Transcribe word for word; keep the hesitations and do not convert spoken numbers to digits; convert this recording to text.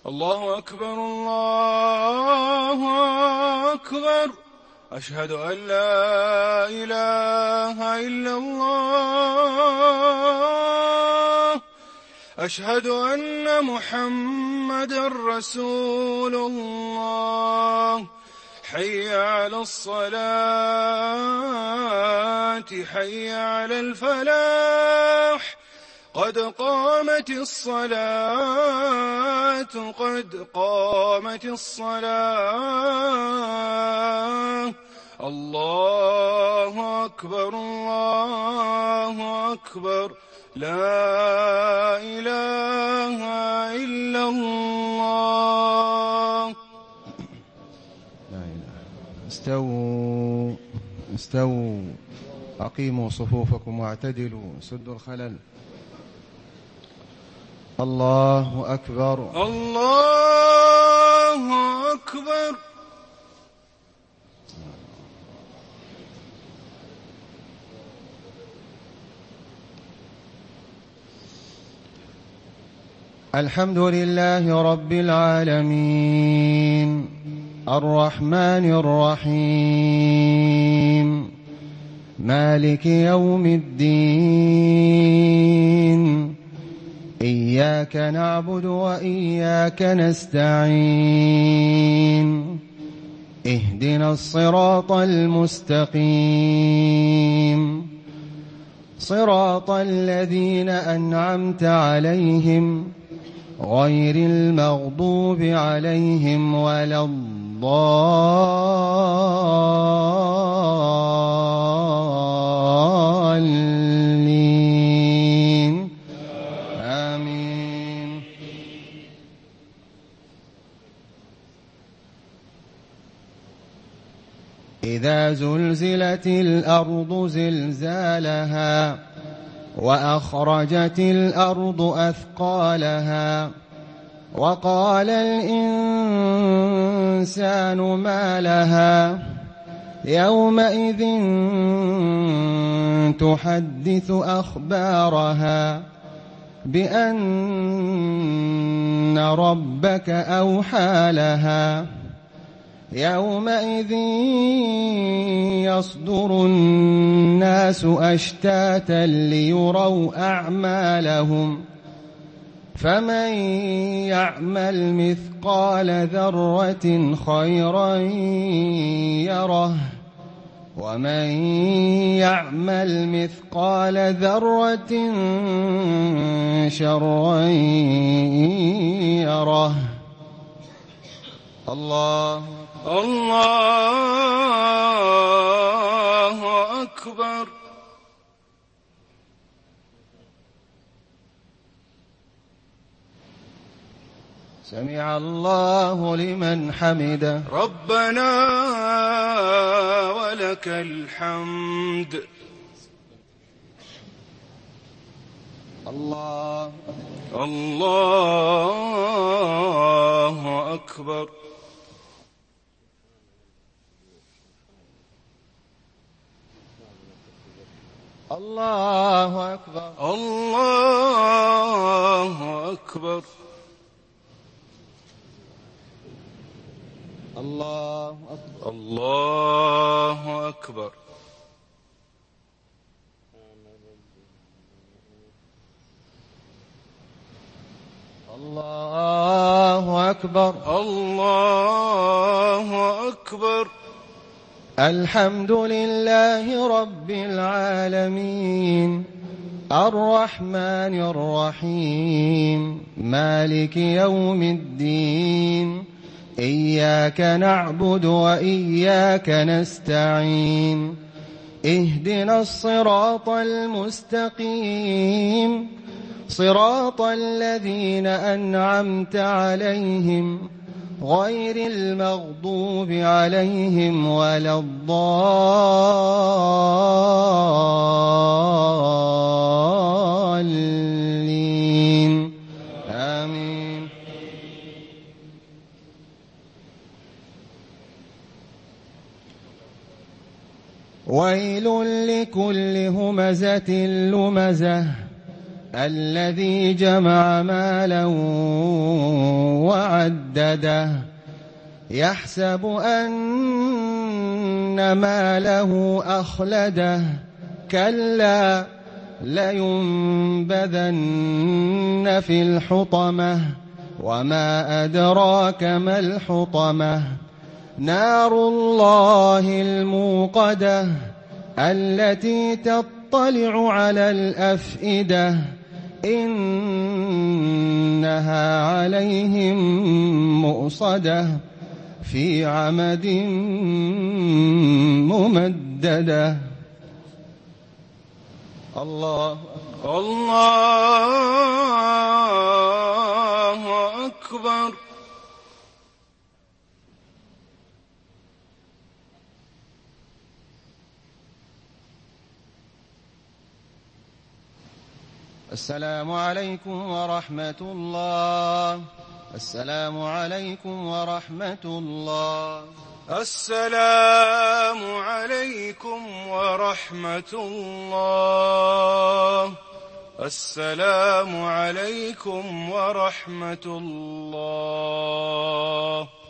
الله أكبر الله أكبر. أشهد أن لا إله إلا الله. أشهد أن محمدًا رسول الله. حي على الصلاة حي على الفلاح. قد قامت الصلاة قد قامت الصلاة. الله أكبر الله أكبر. لا إله إلا الله. لا إله. استووا استووا أقيموا صفوفكم واعتدلوا سدوا الخلل. الله أكبر الله أكبر. الحمد لله رب العالمين الرحمن الرحيم مالك يوم الدين. إياك نعبد وإياك نستعين. اهدنا الصراط المستقيم صراط الذين أنعمت عليهم غير المغضوب عليهم ولا الضالين. آمين. إذا زلزلت الأرض زلزالها وأخرجت الأرض أثقالها وقال الإنسان ما لها يومئذ تحدث أخبارها بأن ربك أوحى لها. يومئذ يصدر الناس أشتاتا ليروا أعمالهم فمن يعمل مثقال ذرة خيرا يره ومن يعمل مثقال ذرة شرا يره. الله الله أكبر. سمع الله لمن حمده. ربنا ولك الحمد. الله الله أكبر. الله أكبر. الله أكبر. الله أكبر. الله أكبر. الله أكبر. الله أكبر. الحمد لله رب العالمين الرحمن الرحيم مالك يوم الدين. إياك نعبد وإياك نستعين. اهدنا الصراط المستقيم صراط الذين أنعمت عليهم غير المغضوب عليهم ولا الضالين. آمين. ويل لكل همزة لمزة الذي جمع مالا وعدده يحسب أن ماله أخلده كلا لينبذن في الحطمة وما أدراك ما الحطمة نار الله الموقدة التي تطلع على الأفئدة إنها عليهم مؤصدة في عمد ممددة. الله الله أكبر. السلام عليكم ورحمة الله. السلام عليكم ورحمة الله. السلام عليكم ورحمة الله. السلام عليكم ورحمة الله.